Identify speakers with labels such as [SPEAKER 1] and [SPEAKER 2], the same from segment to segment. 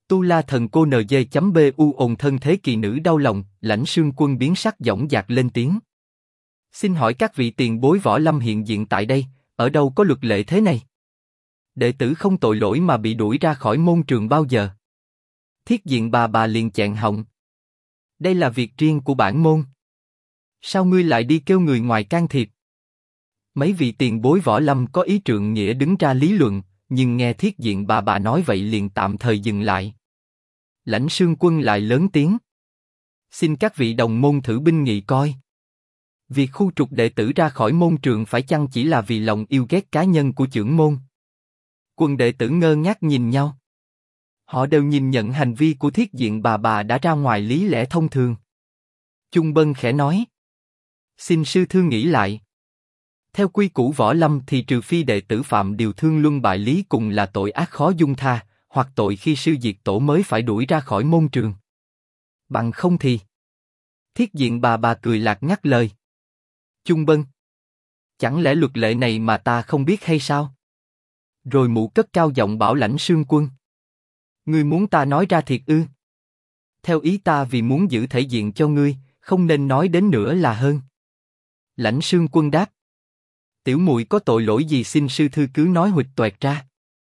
[SPEAKER 1] Tu La Thần Cô NG.bu ồn thân thế kỳ nữ đau lòng, Lãnh Sương Quân biến sắc dõng dạc lên tiếng. Xin hỏi các vị tiền bối võ lâm hiện diện tại đây, ở đâu có luật lệ thế này? Đệ tử không tội lỗi mà bị đuổi ra khỏi môn trường bao giờ? Thiết Diện bà liền chẹn họng. Đây là việc riêng của bản môn. Sao ngươi lại đi kêu người ngoài can thiệp? Mấy vị tiền bối võ lâm có ý trượng nghĩa đứng ra lý luận, nhưng nghe Thiết Diện bà nói vậy liền tạm thời dừng lại. Lãnh Sương Quân lại lớn tiếng. Xin các vị đồng môn thử binh nghị coi. Việc khu trục đệ tử ra khỏi môn trường phải chăng chỉ là vì lòng yêu ghét cá nhân của trưởng môn? Quần đệ tử ngơ ngác nhìn nhau. Họ đều nhìn nhận hành vi của Thiết Diện bà đã ra ngoài lý lẽ thông thường. Chung Bân khẽ nói. Xin sư thư nghĩ lại. Theo quy củ võ lâm thì trừ phi đệ tử phạm điều thương luân bại lý cùng là tội ác khó dung tha, hoặc tội khi sư diệt tổ mới phải đuổi ra khỏi môn trường. Bằng không thì... Thiết Diện bà cười lạc ngắt lời. Chung Bân. Chẳng lẽ luật lệ này mà ta không biết hay sao? Rồi mụ cất cao giọng bảo Lãnh Sương Quân. Ngươi muốn ta nói ra thiệt ư? Theo ý ta vì muốn giữ thể diện cho ngươi, không nên nói đến nữa là hơn. Lãnh Sương Quân đáp. Tiểu muội có tội lỗi gì xin sư thư cứ nói huỵch toẹt ra.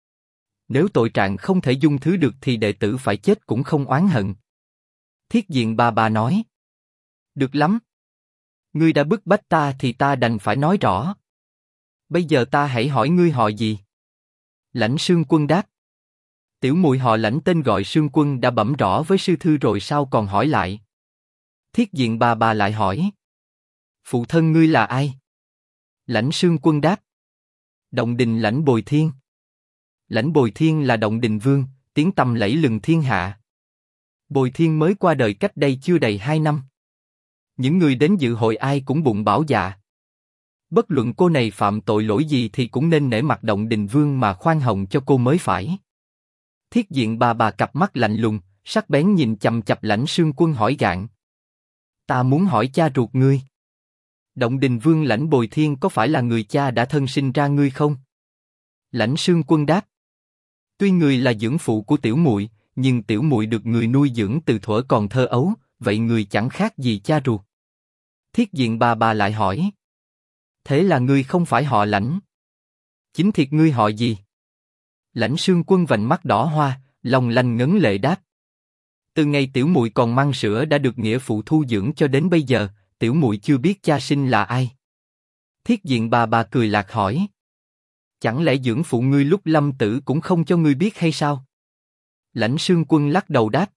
[SPEAKER 1] Nếu tội trạng không thể dung thứ được thì đệ tử phải chết cũng không oán hận. Thiết Diện bà nói. Được lắm. Ngươi đã bức bách ta thì ta đành phải nói rõ. Bây giờ ta hãy hỏi ngươi họ gì? Lãnh Sương Quân đáp. Tiểu muội họ Lãnh tên gọi Sương Quân đã bẩm rõ với sư thư rồi sao còn hỏi lại? Thiết Diện bà lại hỏi. Phụ thân ngươi là ai? Lãnh Sương Quân đáp. Động Đình Lãnh Bồi Thiên. Lãnh Bồi Thiên là Động Đình Vương, tiếng tăm lẫy lừng thiên hạ. Bồi Thiên mới qua đời cách đây chưa đầy 2 năm. Những người đến dự hội ai cũng bụng bảo dạ. Bất luận cô này phạm tội lỗi gì thì cũng nên nể mặt Động Đình Vương mà khoan hồng cho cô mới phải. Thiết Diện bà cặp mắt lạnh lùng, sắc bén nhìn chằm chằm Lãnh Sương Quân hỏi gạn. Ta muốn hỏi cha ruột ngươi. Động Đình Vương Lãnh Bồi Thiên có phải là người cha đã thân sinh ra ngươi không? Lãnh Sương Quân đáp. Tuy người là dưỡng phụ của tiểu muội, nhưng tiểu muội được người nuôi dưỡng từ thuở còn thơ ấu, vậy người chẳng khác gì cha ruột. Thiết Diện bà lại hỏi. Thế là ngươi không phải họ Lãnh. Chính thiệt ngươi họ gì? Lãnh Sương Quân vành mắt đỏ hoa, lòng lanh ngấn lệ đáp. Từ ngày tiểu muội còn măng sữa đã được nghĩa phụ thu dưỡng cho đến bây giờ, tiểu muội chưa biết cha sinh là ai. Thiết Diện bà cười lạc hỏi. Chẳng lẽ dưỡng phụ ngươi lúc lâm tử cũng không cho ngươi biết hay sao? Lãnh Sương Quân lắc đầu đáp.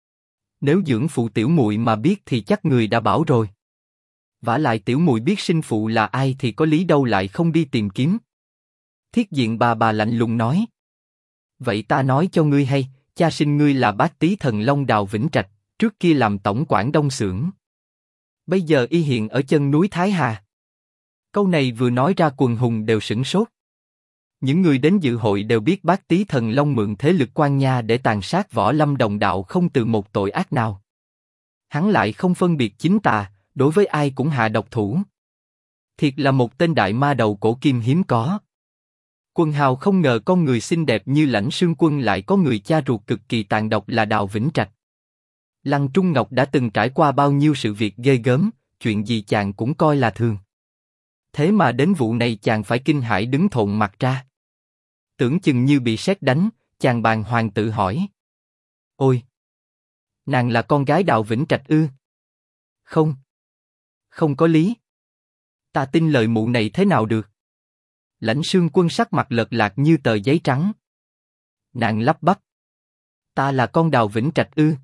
[SPEAKER 1] Nếu dưỡng phụ tiểu muội mà biết thì chắc người đã bảo rồi. Vả lại tiểu muội biết sinh phụ là ai thì có lý đâu lại không đi tìm kiếm. Thiết Diện bà lạnh lùng nói. Vậy ta nói cho ngươi hay, cha sinh ngươi là Bát Tý Thần Long Đào Vĩnh Trạch, trước kia làm tổng quản Đông Xưởng. Bây giờ y hiện ở chân núi Thái Hà. Câu này vừa nói ra quần hùng đều sửng sốt. Những người đến dự hội đều biết Bát Tý Thần Long mượn thế lực Quan Nha để tàn sát võ lâm đồng đạo không từ một tội ác nào. Hắn lại không phân biệt chính tà, đối với ai cũng hạ độc thủ. Thiệt là một tên đại ma đầu cổ kim hiếm có. Quần hào không ngờ con người xinh đẹp như Lãnh Sương Quân lại có người cha ruột cực kỳ tàn độc là Đào Vĩnh Trạch. Lăng Trung Ngọc đã từng trải qua bao nhiêu sự việc ghê gớm, chuyện gì chàng cũng coi là thường. Thế mà đến vụ này chàng phải kinh hãi đứng thộn mặt ra. Tưởng chừng như bị sét đánh, chàng bàng hoàng tự hỏi. Ôi! Nàng là con gái Đào Vĩnh Trạch ư? Không. Không có lý. Ta tin lời mụ này thế nào được? Lãnh Sương Quân sắc mặt lợt lạc như tờ giấy trắng. Nàng lắp bắp. Ta là con Đào Vĩnh Trạch ư?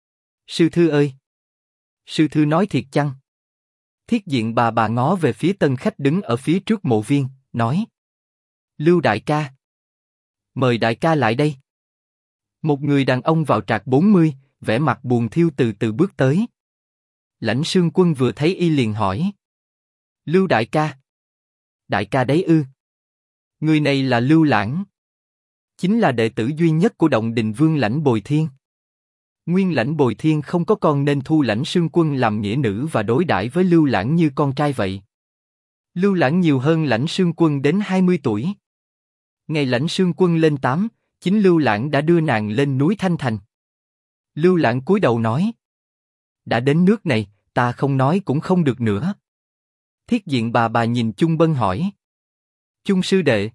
[SPEAKER 1] Sư thư ơi! Sư thư nói thiệt chăng? Thiết Diện bà ngó về phía tân khách đứng ở phía trước mộ viên, nói. Lưu đại ca. Mời đại ca lại đây. Một người đàn ông vào trạc 40, vẻ mặt buồn thiêu từ từ bước tới. Lãnh Sương Quân vừa thấy y liền hỏi. Lưu đại ca. Đại ca đấy ư? Người này là Lưu Lãng. Chính là đệ tử duy nhất của Động Đình Vương Lãnh Bồi Thiên. Nguyên Lãnh Bồi Thiên không có con nên thu Lãnh Sương Quân làm nghĩa nữ và đối đãi với Lưu Lãng như con trai vậy. Lưu Lãng nhiều hơn Lãnh Sương Quân đến 20 tuổi. Ngày Lãnh Sương Quân lên 8, chính Lưu Lãng đã đưa nàng lên núi Thanh Thành. Lưu Lãng cúi đầu nói. Đã đến nước này, ta không nói cũng không được nữa. Thiết diện bà nhìn Chung Bân hỏi. Chung sư đệ.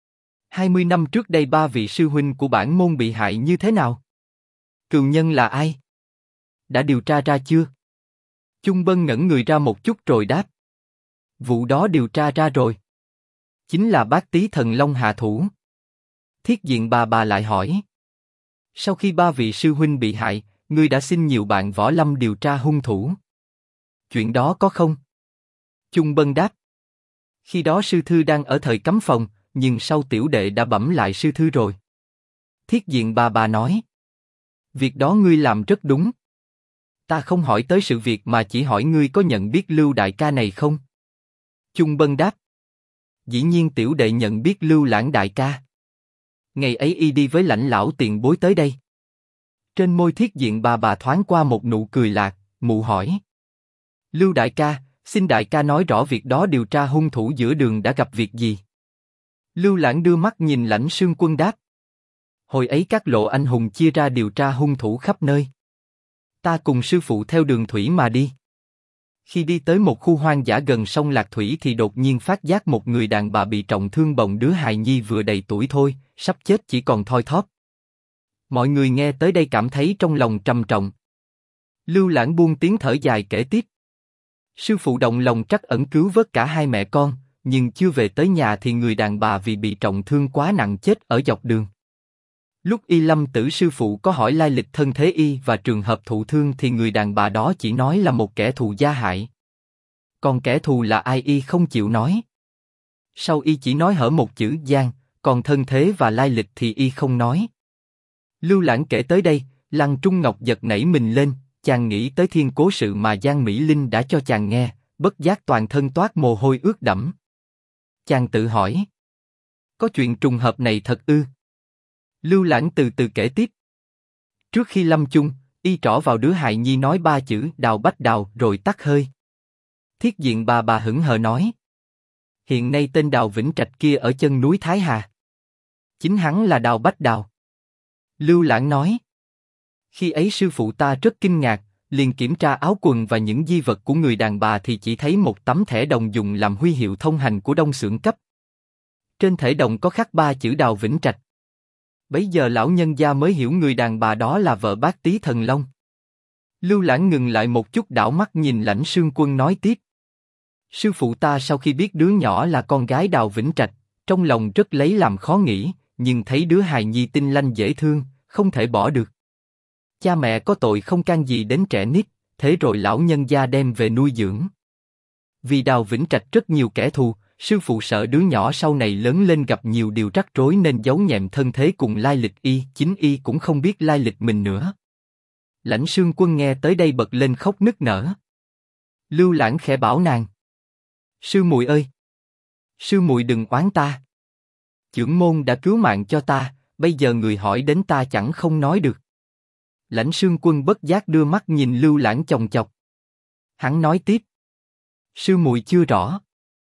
[SPEAKER 1] 20 năm trước đây ba vị sư huynh của bản môn bị hại như thế nào? Cừu nhân là ai? Đã điều tra ra chưa? Chung Bân ngẩn người ra một chút rồi đáp. Vụ đó điều tra ra rồi. Chính là Bát Tý Thần Long hạ thủ. Thiết diện bà lại hỏi. Sau khi ba vị sư huynh bị hại, ngươi đã xin nhiều bạn võ lâm điều tra hung thủ. Chuyện đó có không? Chung Bân đáp. Khi đó sư thư đang ở thời cấm phòng, nhưng sau tiểu đệ đã bẩm lại sư thư rồi. Thiết diện bà nói. Việc đó ngươi làm rất đúng. Ta không hỏi tới sự việc mà chỉ hỏi ngươi có nhận biết Lưu đại ca này không? Chung Bân đáp. Dĩ nhiên tiểu đệ nhận biết Lưu Lãng đại ca. Ngày ấy y đi với Lãnh lão tiền bối tới đây. Trên môi thiết diện bà thoáng qua một nụ cười lạc, mụ hỏi. Lưu đại ca, xin đại ca nói rõ việc đó điều tra hung thủ giữa đường đã gặp việc gì? Lưu Lãng đưa mắt nhìn Lãnh Sương Quân đáp. Hồi ấy các lộ anh hùng chia ra điều tra hung thủ khắp nơi. Ta cùng sư phụ theo đường thủy mà đi. Khi đi tới một khu hoang dã gần sông Lạc Thủy thì đột nhiên phát giác một người đàn bà bị trọng thương bồng đứa hài nhi vừa đầy tuổi thôi, sắp chết chỉ còn thoi thóp. Mọi người nghe tới đây cảm thấy trong lòng trầm trọng. Lưu Lãng buông tiếng thở dài kể tiếp. Sư phụ động lòng trắc ẩn cứu vớt cả hai mẹ con, nhưng chưa về tới nhà thì người đàn bà vì bị trọng thương quá nặng chết ở dọc đường. Lúc y lâm tử sư phụ có hỏi lai lịch thân thế y và trường hợp thụ thương thì người đàn bà đó chỉ nói là một kẻ thù gia hại. Còn kẻ thù là ai y không chịu nói. Sau y chỉ nói hở một chữ Giang, còn thân thế và lai lịch thì y không nói. Lưu Lãng kể tới đây, Lăng Trung Ngọc giật nảy mình lên, chàng nghĩ tới thiên cố sự mà Giang Mỹ Linh đã cho chàng nghe, bất giác toàn thân toát mồ hôi ướt đẫm. Chàng tự hỏi, có chuyện trùng hợp này thật ư? Lưu Lãng từ từ kể tiếp. Trước khi lâm chung, y trỏ vào đứa hài nhi nói ba chữ Đào Bách Đào rồi tắt hơi. Thiết diện bà hững hờ nói. Hiện nay tên Đào Vĩnh Trạch kia ở chân núi Thái Hà. Chính hắn là Đào Bách Đào. Lưu Lãng nói. Khi ấy sư phụ ta rất kinh ngạc, liền kiểm tra áo quần và những di vật của người đàn bà thì chỉ thấy một tấm thẻ đồng dùng làm huy hiệu thông hành của Đông Xưởng cấp. Trên thẻ đồng có khắc ba chữ Đào Vĩnh Trạch. Bấy giờ lão nhân gia mới hiểu người đàn bà đó là vợ Bát Tý Thần Long. Lưu Lãng ngừng lại một chút đảo mắt nhìn Lãnh Sương Quân nói tiếp. Sư phụ ta sau khi biết đứa nhỏ là con gái Đào Vĩnh Trạch, trong lòng rất lấy làm khó nghĩ, nhưng thấy đứa hài nhi tinh lanh dễ thương, không thể bỏ được. Cha mẹ có tội không can gì đến trẻ nít, thế rồi lão nhân gia đem về nuôi dưỡng. Vì Đào Vĩnh Trạch rất nhiều kẻ thù, sư phụ sợ đứa nhỏ sau này lớn lên gặp nhiều điều rắc rối nên giấu nhẹm thân thế cùng lai lịch y, chính y cũng không biết lai lịch mình nữa. Lãnh Sương Quân nghe tới đây bật lên khóc nức nở. Lưu Lãng khẽ bảo nàng. Sư muội ơi! Sư muội đừng oán ta. Chưởng môn đã cứu mạng cho ta, bây giờ người hỏi đến ta chẳng không nói được. Lãnh Sương Quân bất giác đưa mắt nhìn Lưu Lãng chòng chọc. Hắn nói tiếp. Sư muội chưa rõ.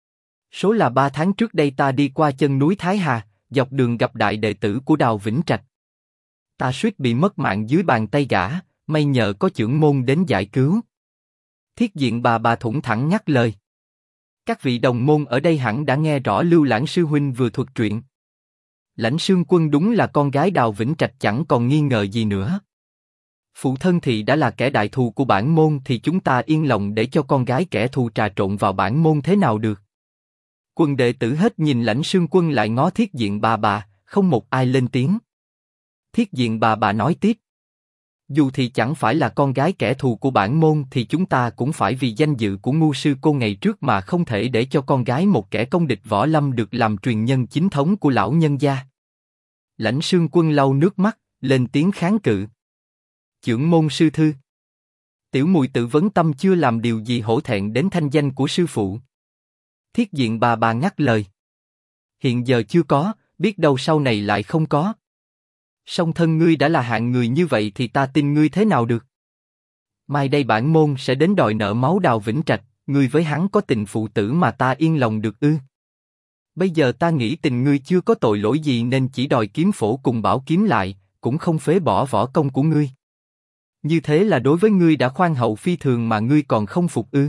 [SPEAKER 1] Số là 3 tháng trước đây ta đi qua chân núi Thái Hà, dọc đường gặp đại đệ tử của Đào Vĩnh Trạch. Ta suýt bị mất mạng dưới bàn tay gã, may nhờ có chưởng môn đến giải cứu. Thiết diện bà thủng thẳng ngắt lời. Các vị đồng môn ở đây hẳn đã nghe rõ Lưu Lãng sư huynh vừa thuật truyện. Lãnh Sương Quân đúng là con gái Đào Vĩnh Trạch chẳng còn nghi ngờ gì nữa. Phụ thân thì đã là kẻ đại thù của bản môn thì chúng ta yên lòng để cho con gái kẻ thù trà trộn vào bản môn thế nào được. Quần đệ tử hết nhìn Lãnh Sương Quân lại ngó thiết diện bà, không một ai lên tiếng. Thiết diện bà nói tiếp. Dù thì chẳng phải là con gái kẻ thù của bản môn thì chúng ta cũng phải vì danh dự của ngu sư cô ngày trước mà không thể để cho con gái một kẻ công địch võ lâm được làm truyền nhân chính thống của lão nhân gia. Lãnh Sương Quân lau nước mắt, lên tiếng kháng cự. Chưởng môn sư thư. Tiểu muội tự vấn tâm chưa làm điều gì hổ thẹn đến thanh danh của sư phụ. Thiết diện bà ngắt lời. Hiện giờ chưa có, biết đâu sau này lại không có. Song thân ngươi đã là hạng người như vậy thì ta tin ngươi thế nào được. Mai đây bản môn sẽ đến đòi nợ máu Đào Vĩnh Trạch, ngươi với hắn có tình phụ tử mà ta yên lòng được ư? Bây giờ ta nghĩ tình ngươi chưa có tội lỗi gì nên chỉ đòi kiếm phổ cùng bảo kiếm lại, cũng không phế bỏ võ công của ngươi. Như thế là đối với ngươi đã khoan hậu phi thường mà ngươi còn không phục ư?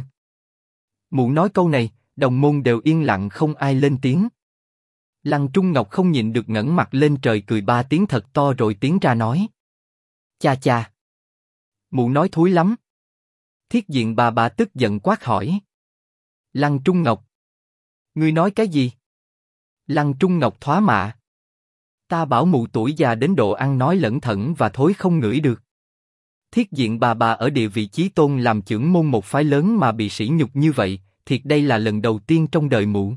[SPEAKER 1] Mụ nói câu này, đồng môn đều yên lặng không ai lên tiếng. Lăng Trung Ngọc không nhịn được ngẩng mặt lên trời cười 3 tiếng thật to rồi tiến ra nói. Cha cha. Mụ nói thúi lắm. Thiết diện bà tức giận quát hỏi. Lăng Trung Ngọc. Ngươi nói cái gì? Lăng Trung Ngọc thoá mạ. Ta bảo mụ tuổi già đến độ ăn nói lẩn thẩn và thối không ngửi được. Thiết diện bà ở địa vị chí tôn làm chưởng môn một phái lớn mà bị sỉ nhục như vậy, thiệt đây là lần đầu tiên trong đời mụ.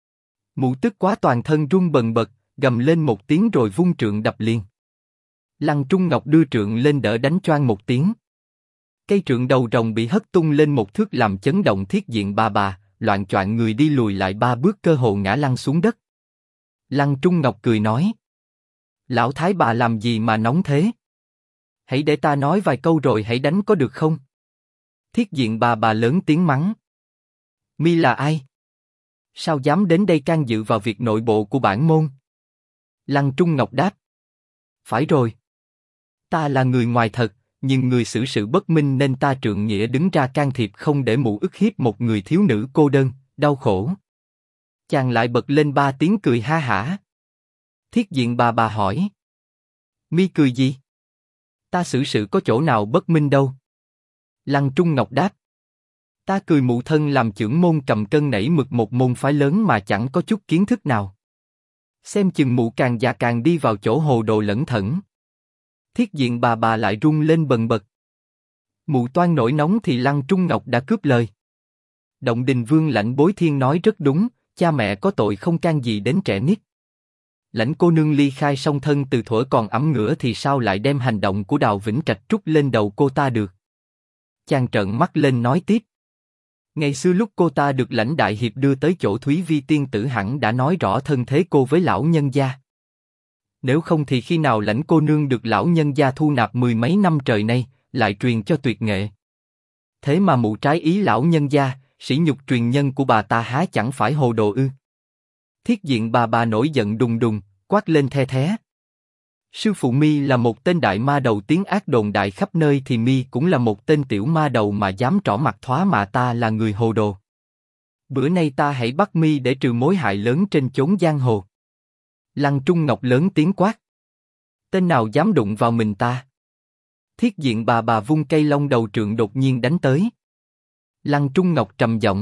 [SPEAKER 1] Mụ tức quá toàn thân run bần bật, gầm lên một tiếng rồi vung trượng đập liền. Lăng Trung Ngọc đưa trượng lên đỡ đánh choang một tiếng. Cây trượng đầu rồng bị hất tung lên một thước làm chấn động thiết diện bà, loạng choạng người đi lùi lại 3 bước cơ hồ ngã lăn xuống đất. Lăng Trung Ngọc cười nói. Lão thái bà làm gì mà nóng thế? Hãy để ta nói vài câu rồi hãy đánh có được không? Thiết diện bà lớn tiếng mắng. Mi là ai? Sao dám đến đây can dự vào việc nội bộ của bản môn? Lăng Trung Ngọc đáp. Phải rồi. Ta là người ngoài thật, nhưng người xử sự bất minh nên ta trượng nghĩa đứng ra can thiệp không để mụ ức hiếp một người thiếu nữ cô đơn, đau khổ. Chàng lại bật lên 3 tiếng cười ha hả. Thiết diện bà hỏi. Mi cười gì? Ta xử sự có chỗ nào bất minh đâu. Lăng Trung Ngọc đáp. Ta cười mụ thân làm chưởng môn cầm cân nảy mực một môn phái lớn mà chẳng có chút kiến thức nào. Xem chừng mụ càng già càng đi vào chỗ hồ đồ lẩn thẩn. Thiết diện bà lại rung lên bần bật. Mụ toan nổi nóng thì Lăng Trung Ngọc đã cướp lời. Động Đình Vương Lãnh Bối Thiên nói rất đúng, cha mẹ có tội không can gì đến trẻ nít. Lãnh cô nương ly khai song thân từ thuở còn ấm ngửa thì sao lại đem hành động của Đào Vĩnh Trạch trút lên đầu cô ta được? Chàng trợn mắt lên nói tiếp. Ngày xưa lúc cô ta được Lãnh đại hiệp đưa tới chỗ Thúy Vi tiên tử hẳn đã nói rõ thân thế cô với lão nhân gia. Nếu không thì khi nào Lãnh cô nương được lão nhân gia thu nạp 10 mấy năm trời nay, lại truyền cho tuyệt nghệ. Thế mà mụ trái ý lão nhân gia, sỉ nhục truyền nhân của bà ta há chẳng phải hồ đồ ư? Thiết diện bà nổi giận đùng đùng, quát lên the thé. Sư phụ Mi là một tên đại ma đầu tiếng ác đồn đại khắp nơi thì Mi cũng là một tên tiểu ma đầu mà dám trỏ mặt thoá mà ta là người hồ đồ. Bữa nay ta hãy bắt Mi để trừ mối hại lớn trên chốn giang hồ. Lăng Trung Ngọc lớn tiếng quát. Tên nào dám đụng vào mình ta? Thiết diện bà vung cây long đầu trượng đột nhiên đánh tới. Lăng Trung Ngọc trầm giọng.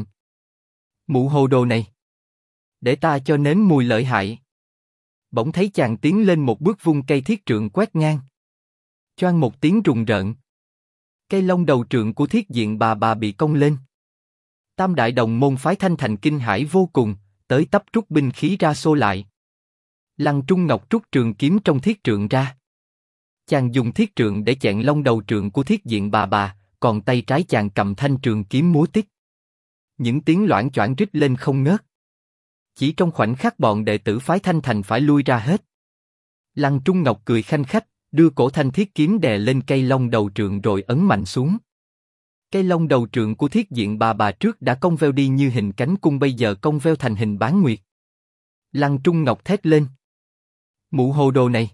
[SPEAKER 1] Mụ hồ đồ này. Để ta cho nếm mùi lợi hại. Bỗng thấy chàng tiến lên một bước vung cây thiết trượng quét ngang. Choang một tiếng rùng rợn. Cây long đầu trượng của thiết diện bà bị cong lên. Tam đại đồng môn phái Thanh Thành kinh hãi vô cùng, tới tấp rút binh khí ra xô lại. Lăng Trung Ngọc rút trường kiếm trong thiết trượng ra. Chàng dùng thiết trượng để chẹn long đầu trượng của thiết diện bà, còn tay trái chàng cầm thanh trường kiếm múa tít. Những tiếng loảng choảng rít lên không ngớt. Chỉ trong khoảnh khắc bọn đệ tử phái Thanh Thành phải lui ra hết. Lăng Trung Ngọc cười khanh khách, đưa cổ thanh thiết kiếm đè lên cây long đầu trượng rồi ấn mạnh xuống. Cây long đầu trượng của thiết diện bà trước đã cong veo đi như hình cánh cung bây giờ cong veo thành hình bán nguyệt. Lăng Trung Ngọc thét lên. Mụ hồ đồ này.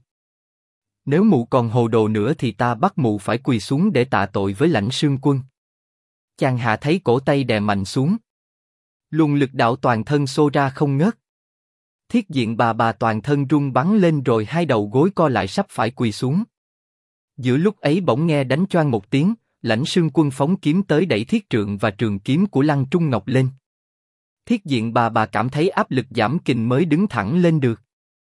[SPEAKER 1] Nếu mụ còn hồ đồ nữa thì ta bắt mụ phải quỳ xuống để tạ tội với Lãnh Sương Quân. Chàng hạ thấy cổ tay đè mạnh xuống. Luồng lực đạo toàn thân xô ra không ngớt. Thiết diện bà toàn thân rung bắn lên rồi hai đầu gối co lại sắp phải quỳ xuống. Giữa lúc ấy bỗng nghe đánh choang một tiếng, Lãnh Sương Quân phóng kiếm tới đẩy thiết trượng và trường kiếm của Lăng Trung Ngọc lên. Thiết diện bà cảm thấy áp lực giảm kình mới đứng thẳng lên được.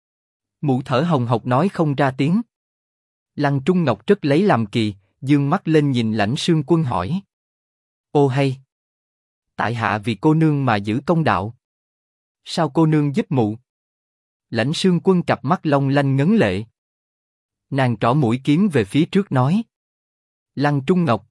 [SPEAKER 1] Mụ thở hồng hộc nói không ra tiếng. Lăng Trung Ngọc rất lấy làm kỳ, dương mắt lên nhìn Lãnh Sương Quân hỏi. Ô hay! Tại hạ vì cô nương mà giữ công đạo. Sao cô nương giúp mụ? Lãnh Sương Quân cặp mắt long lanh ngấn lệ. Nàng trỏ mũi kiếm về phía trước nói. Lăng Trung Ngọc.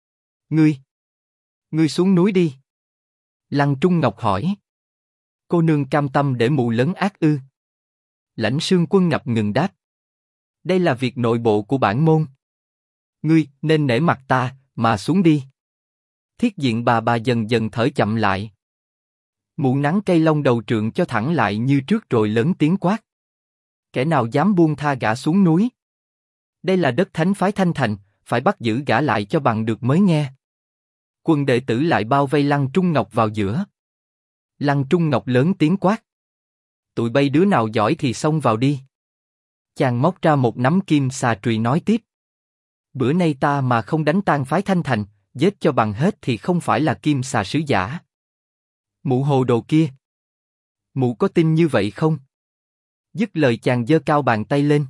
[SPEAKER 1] Ngươi xuống núi đi. Lăng Trung Ngọc hỏi. Cô nương cam tâm để mụ lấn ác ư? Lãnh Sương Quân ngập ngừng đáp. Đây là việc nội bộ của bản môn. Ngươi nên nể mặt ta, mà xuống đi. Thiết diện bà dần dần thở chậm lại. Mụ nắng cây long đầu trượng cho thẳng lại như trước rồi lớn tiếng quát. Kẻ nào dám buông tha gã xuống núi? Đây là đất thánh phái Thanh Thành, phải bắt giữ gã lại cho bằng được mới nghe. Quân đệ tử lại bao vây Lăng Trung Ngọc vào giữa. Lăng Trung Ngọc lớn tiếng quát. Tụi bay đứa nào giỏi thì xông vào đi. Chàng móc ra một nắm kim xà trùy nói tiếp. Bữa nay ta mà không đánh tan phái Thanh Thành, giết cho bằng hết thì không phải là kim xà sứ giả. Mụ hồ đồ kia. Mụ có tin như vậy không? Dứt lời chàng giơ cao bàn tay lên.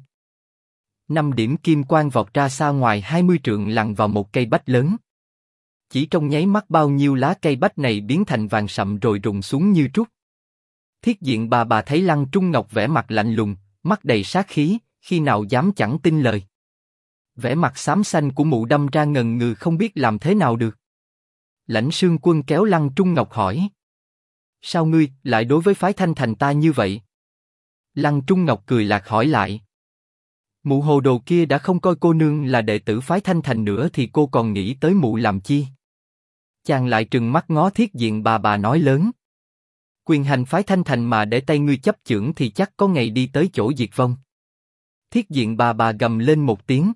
[SPEAKER 1] 5 điểm kim quang vọt ra xa ngoài 20 trượng lằn vào một cây bách lớn. Chỉ trong nháy mắt bao nhiêu lá cây bách này biến thành vàng sậm rồi rụng xuống như trút. Thiết Diện bà thấy Lăng Trung Ngọc vẻ mặt lạnh lùng, mắt đầy sát khí, khi nào dám chẳng tin lời. Vẻ mặt xám xanh của mụ đâm ra ngần ngừ không biết làm thế nào được. Lãnh Sương Quân kéo Lăng Trung Ngọc hỏi. Sao ngươi lại đối với phái Thanh Thành ta như vậy? Lăng Trung Ngọc cười lạc hỏi lại. Mụ hồ đồ kia đã không coi cô nương là đệ tử phái Thanh Thành nữa thì cô còn nghĩ tới mụ làm chi? Chàng lại trừng mắt ngó Thiết Diện bà nói lớn. Quyền hành phái Thanh Thành mà để tay ngươi chấp chưởng thì chắc có ngày đi tới chỗ diệt vong. Thiết Diện bà gầm lên một tiếng.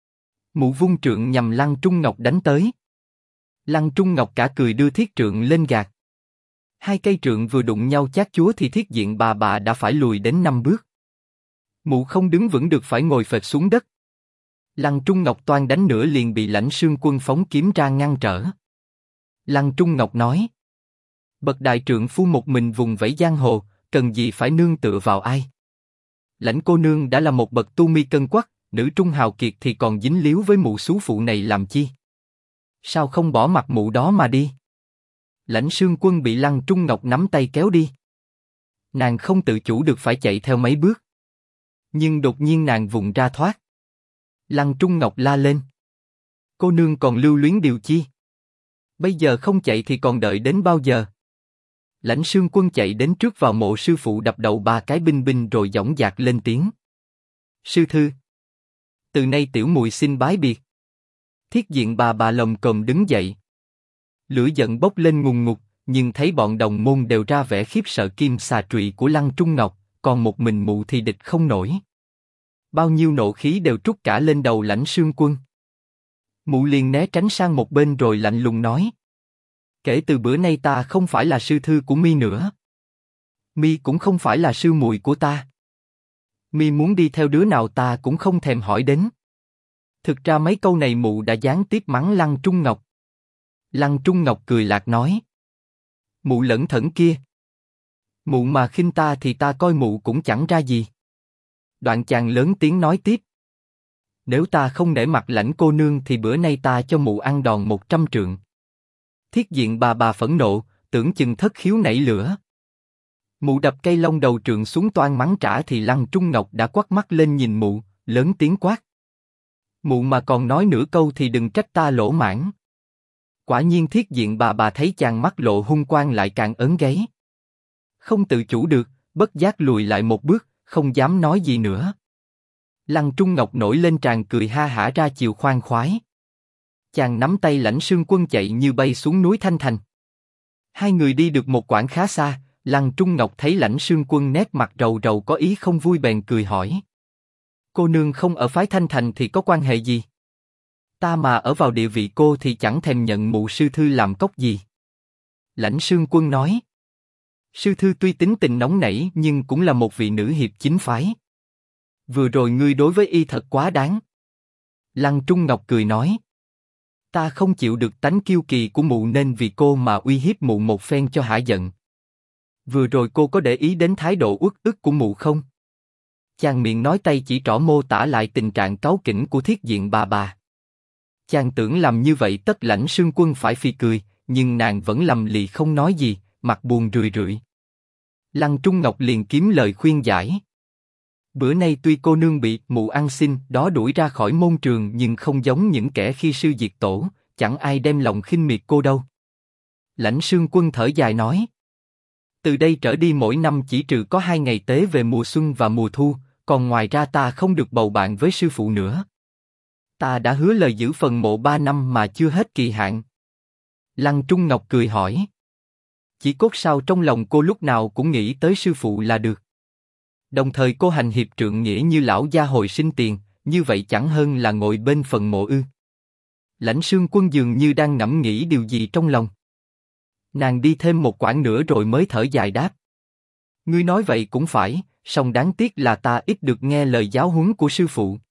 [SPEAKER 1] Mụ vung trượng nhằm Lăng Trung Ngọc đánh tới. Lăng Trung Ngọc cả cười đưa thiết trượng lên gạt. 2 cây trượng vừa đụng nhau chát chúa thì Thiết Diện bà đã phải lùi đến 5 bước. Mụ không đứng vững được phải ngồi phệt xuống đất. Lăng Trung Ngọc toan đánh nữa liền bị Lãnh Sương Quân phóng kiếm ra ngăn trở. Lăng Trung Ngọc nói. Bậc đại trượng phu một mình vùng vẫy giang hồ, cần gì phải nương tựa vào ai? Lãnh cô nương đã là một bậc tu mi cân quắc, nữ trung hào kiệt thì còn dính líu với mụ xú phụ này làm chi? Sao không bỏ mặt mụ đó mà đi? Lãnh Sương Quân bị Lăng Trung Ngọc nắm tay kéo đi. Nàng không tự chủ được phải chạy theo mấy bước. Nhưng đột nhiên nàng vùng ra thoát. Lăng Trung Ngọc la lên. Cô nương còn lưu luyến điều chi? Bây giờ không chạy thì còn đợi đến bao giờ? Lãnh Sương Quân chạy đến trước vào mộ sư phụ đập đầu 3 cái binh binh rồi dõng dạc lên tiếng. Sư thư. Từ nay tiểu muội xin bái biệt. Thiết Diện bà lồng cồm đứng dậy. Lửa giận bốc lên ngùn ngụt, nhưng thấy bọn đồng môn đều ra vẻ khiếp sợ kim xà trụy của Lăng Trung Ngọc, còn một mình mụ thì địch không nổi. Bao nhiêu nộ khí đều trút cả lên đầu Lãnh Sương Quân. Mụ liền né tránh sang một bên rồi lạnh lùng nói. Kể từ bữa nay ta không phải là sư thư của mi nữa. Mi cũng không phải là sư muội của ta. Mi muốn đi theo đứa nào ta cũng không thèm hỏi đến. Thực ra mấy câu này mụ đã gián tiếp mắng Lăng Trung Ngọc. Lăng Trung Ngọc cười lạc nói. Mụ lẩn thẩn kia. Mụ mà khinh ta thì ta coi mụ cũng chẳng ra gì. Đoạn chàng lớn tiếng nói tiếp. Nếu ta không nể mặt Lãnh cô nương thì bữa nay ta cho mụ ăn đòn 100 trượng. Thiết Diện bà phẫn nộ, tưởng chừng thất khiếu nảy lửa. Mụ đập cây long đầu trượng xuống toan mắng trả thì Lăng Trung Ngọc đã quắt mắt lên nhìn mụ, lớn tiếng quát. Mụ mà còn nói nửa câu thì đừng trách ta lỗ mãn. Quả nhiên Thiết Diện bà thấy chàng mắt lộ hung quang lại càng ớn gáy. Không tự chủ được, bất giác lùi lại một bước, không dám nói gì nữa. Lăng Trung Ngọc nổi lên tràn cười ha hả ra chiều khoan khoái. Chàng nắm tay Lãnh Sương Quân chạy như bay xuống núi Thanh Thành. 2 người đi được một quãng khá xa, Lăng Trung Ngọc thấy Lãnh Sương Quân nét mặt rầu rầu có ý không vui bèn cười hỏi. Cô nương không ở phái Thanh Thành thì có quan hệ gì? Ta mà ở vào địa vị cô thì chẳng thèm nhận mụ sư thư làm cốc gì. Lãnh Sương Quân nói. Sư thư tuy tính tình nóng nảy nhưng cũng là một vị nữ hiệp chính phái. Vừa rồi ngươi đối với y thật quá đáng. Lăng Trung Ngọc cười nói. Ta không chịu được tánh kiêu kỳ của mụ nên vì cô mà uy hiếp mụ một phen cho hả giận. Vừa rồi cô có để ý đến thái độ uất ức của mụ không? Chàng miệng nói tay chỉ trỏ mô tả lại tình trạng cáu kỉnh của Thiết Diện bà. Chàng tưởng làm như vậy tất Lãnh Sương Quân phải phi cười, nhưng nàng vẫn lầm lì không nói gì, mặt buồn rười rượi. Lăng Trung Ngọc liền kiếm lời khuyên giải. Bữa nay tuy cô nương bị mụ ăn xin đó đuổi ra khỏi môn trường nhưng không giống những kẻ khi sư diệt tổ, chẳng ai đem lòng khinh miệt cô đâu. Lãnh Sương Quân thở dài nói. Từ đây trở đi mỗi năm chỉ trừ có 2 ngày tế về mùa xuân và mùa thu, còn ngoài ra ta không được bầu bạn với sư phụ nữa. Ta đã hứa lời giữ phần mộ 3 năm mà chưa hết kỳ hạn. Lăng Trung Ngọc cười hỏi. Chỉ cốt sao trong lòng cô lúc nào cũng nghĩ tới sư phụ là được. Đồng thời cô hành hiệp trượng nghĩa như lão gia hồi sinh tiền, như vậy chẳng hơn là ngồi bên phần mộ ư? Lãnh Sương Quân dường như đang ngẫm nghĩ điều gì trong lòng. Nàng đi thêm một quãng nữa rồi mới thở dài đáp. Ngươi nói vậy cũng phải, song đáng tiếc là ta ít được nghe lời giáo huấn của sư phụ.